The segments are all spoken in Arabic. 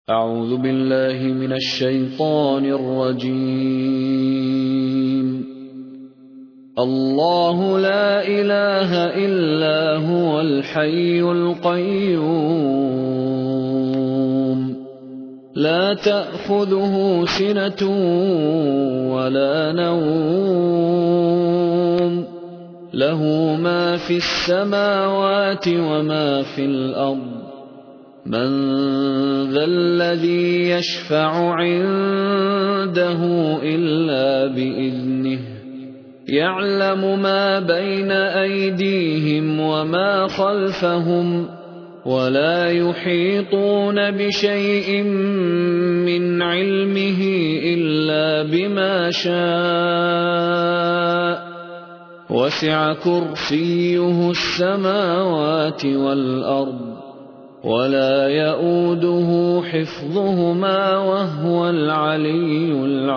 أعوذ بالله من الشيطان الرجيم. الله لا إله إلا هو الحي القيوم لا تأخذه سنة ولا نوم له ما في السماوات وما في الأرض من ذا الذي يشفع عنده إلا بإذنه يعلم ما بين أيديهم وما خلفهم ولا يحيطون بشيء من علمه إلا بما شاء وسع كرسيه السماوات والأرض ولا يئوده حفظهما وهو العلي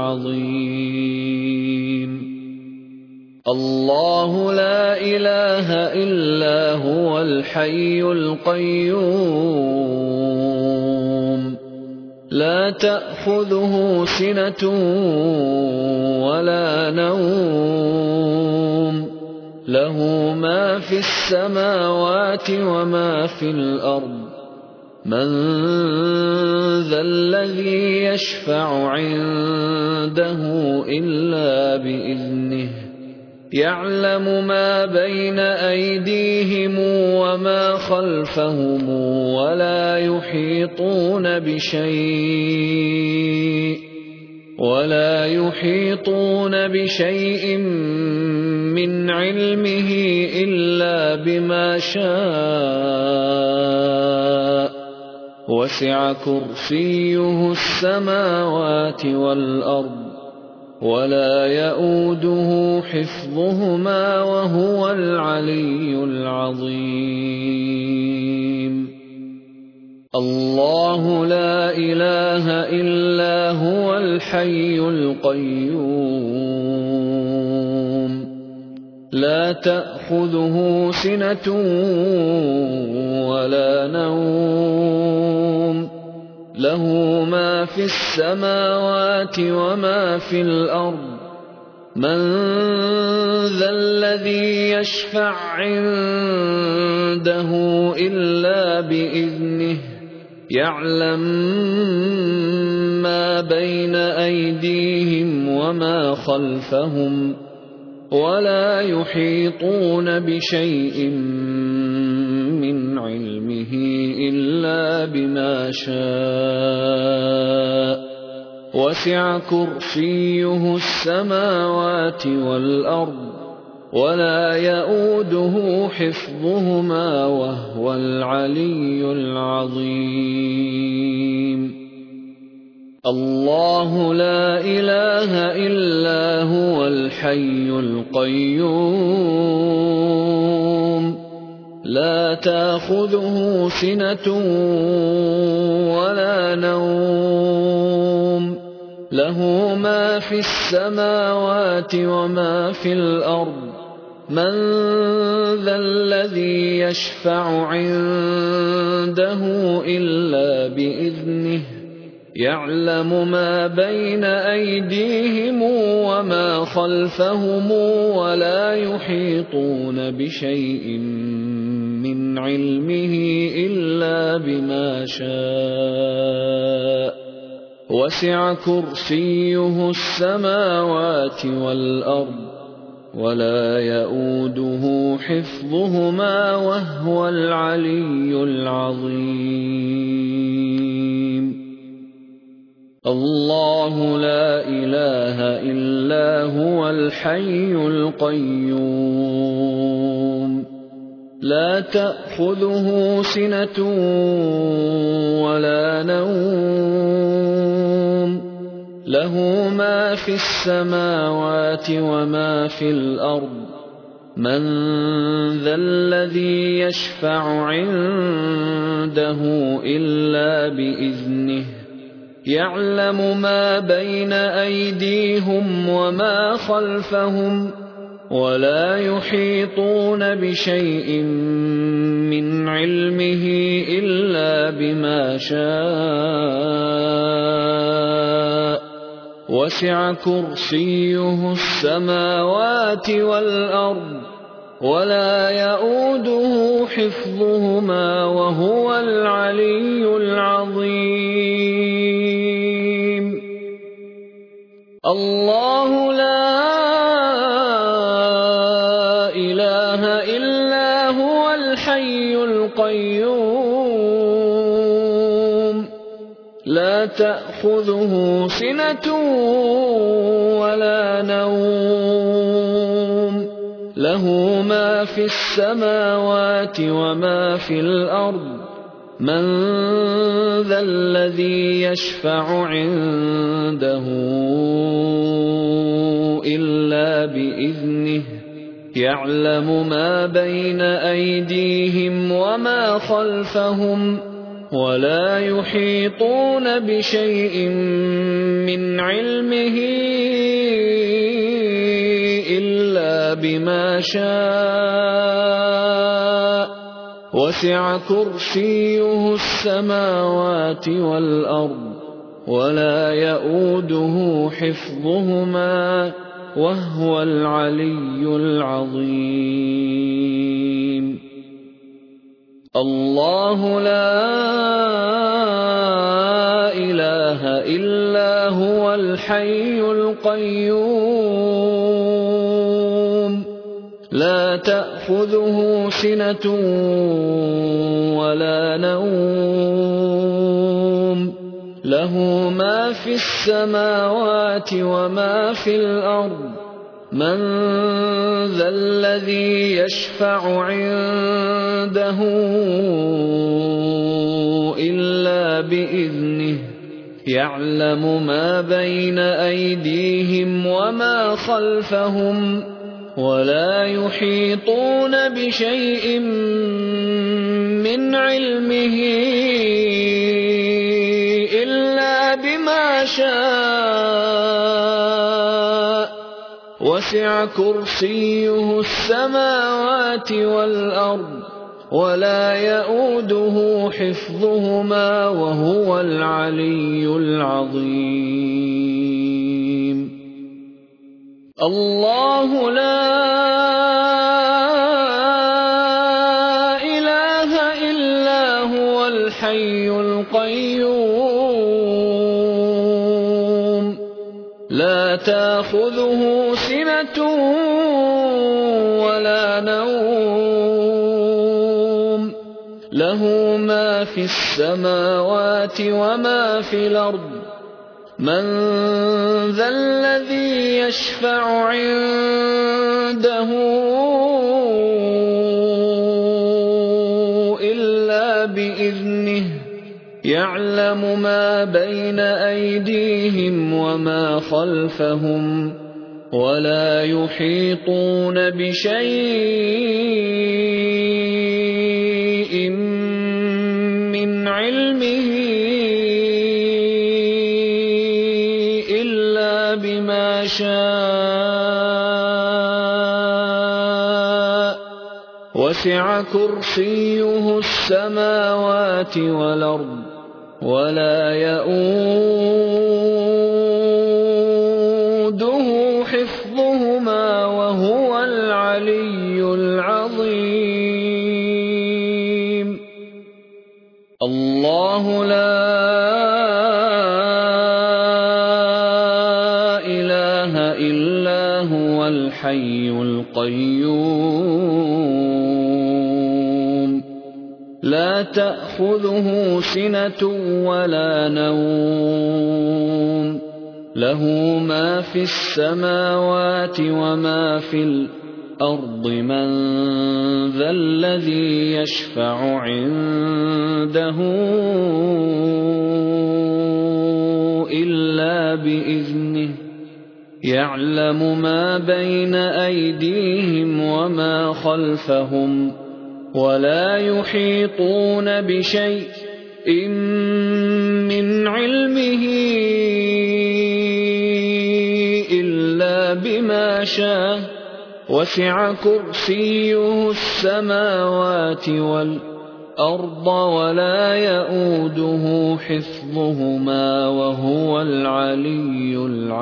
العظيم. الله لا إله إلا هو الحي القيوم لا تأخذه سنة ولا نوم له ما في السماوات وما في الأرض من ذا الذي يشفع عنده إلا بإذنه يعلم ما بين أيديهم وما خلفهم ولا يحيطون بشيء من علمه إلا بما شاء وسع كرسيه السماوات والأرض ولا يئوده حفظهما وهو العلي العظيم. الله لا إله إلا هو الحي القيوم لا تأخذه سنة ولا نوم له ما في السماوات وما في الأرض من ذا الذي يشفع عنده إلا بإذنه يعلم ما بين أيديهم وما خلفهم ولا يحيطون بشيء من علمه إلا بما شاء وسع كرسيه السماوات والأرض ولا يئوده حفظهما وهو العلي العظيم. الله لا إله إلا هو الحي القيوم لا تأخذه سنة ولا نوم له ما في السماوات وما في الأرض من ذا الذي يشفع عنده إلا بإذنه يعلم ما بين أيديهم وما خلفهم ولا يحيطون بشيء من علمه إلا بما شاء وسع كرسيه السماوات والأرض ولا يئوده حفظهما وهو العلي العظيم. الله لا إله إلا هو الحي القيوم لا تأخذه سنة ولا نوم له ما في السماوات وما في الأرض من ذا الذي يشفع عنده إلا بإذنه يعلم ما بين أيديهم وما خلفهم ولا يحيطون بشيء من علمه إلا بما شاء وسع كرسيه السماوات والأرض ولا يئوده حفظهما وهو العلي العظيم الله لا إله إلا هو الحي القيوم لا تأخذه سنة ولا نوم له ما في السماوات وما في الأرض من ذا الذي يشفع عنده إلا بإذنه يعلم ما بين أيديهم وما خلفهم ولا يحيطون بشيء من علمه إلا بما شاء وسع كرسيه السماوات والأرض ولا يئوده حفظهما وهو العلي العظيم الله لا إله إلا هو الحي القيوم لا تأخذه سنة ولا نوم له ما في السماوات وما في الأرض من ذا الذي يشفع عنده إلا بإذنه يعلم ما بين أيديهم وما خلفهم ولا يحيطون بشيء من علمه إلا بما شاء وسع كرسيه السماوات والأرض ولا يئوده حفظهما وهو العلي العظيم الله لا إله إلا هو الحي القيوم لا تأخذه سنة ولا نوم له ما في السماوات وما في الأرض من ذا الذي يشفع عنده إلا بإذنه يعلم ما بين أيديهم وما خلفهم ولا يحيطون بشيء من علمه إلا بما شاء وسع كرسيه السماوات والأرض ولا يئوده حفظهما وهو العلي العظيم الله لا إله إلا هو الحي القيوم لا تأخذه سنة ولا نوم له ما في السماوات وما في الأرض من ذا الذي يشفع عنده إلا بإذنه يعلم ما بين أيديهم وما خلفهم ولا يحيطون بشيء من علمه إلا بما شاء وسع كرسيه السماوات والأرض الْأَرْضَ وَلَا يَئُودُهُ حِفْظُهُمَا وَهُوَ الْعَلِيُّ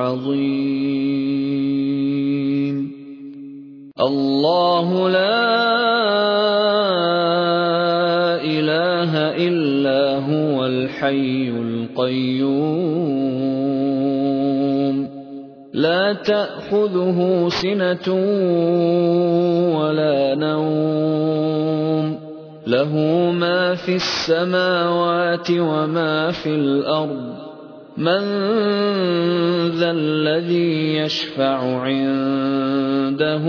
الْعَظِيمُ اللَّهُ لَا إِلَٰهَ إِلَّا هُوَ الْحَيُّ الْقَيُّومُ لَا تَأْخُذُهُ سِنَةٌ وَلَا نَوْمٌ لَّهُ مَا فِي السَّمَاوَاتِ وَمَا فِي الْأَرْضِ مَن ذَا الَّذِي يَشْفَعُ عِندَهُ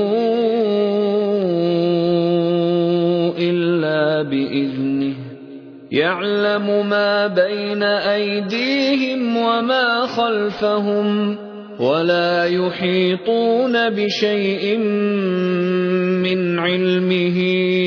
إِلَّا بِإِذْنِهِ يَعْلَمُ مَا بَيْنَ أَيْدِيهِمْ وَمَا خَلْفَهُمْ وَلَا يُحِيطُونَ بِشَيْءٍ مِّنْ عِلْمِهِ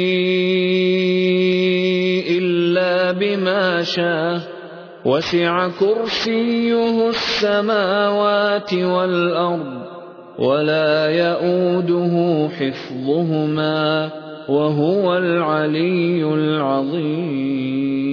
إِلَّا بِمَا شَاءَ وَسِعَ كُرْسِيُّهُ السَّمَاوَاتِ وَالْأَرْضَ وَلَا يَئُودُهُ حِفْظُهُمَا وَهُوَ الْعَلِيُّ الْعَظِيمُ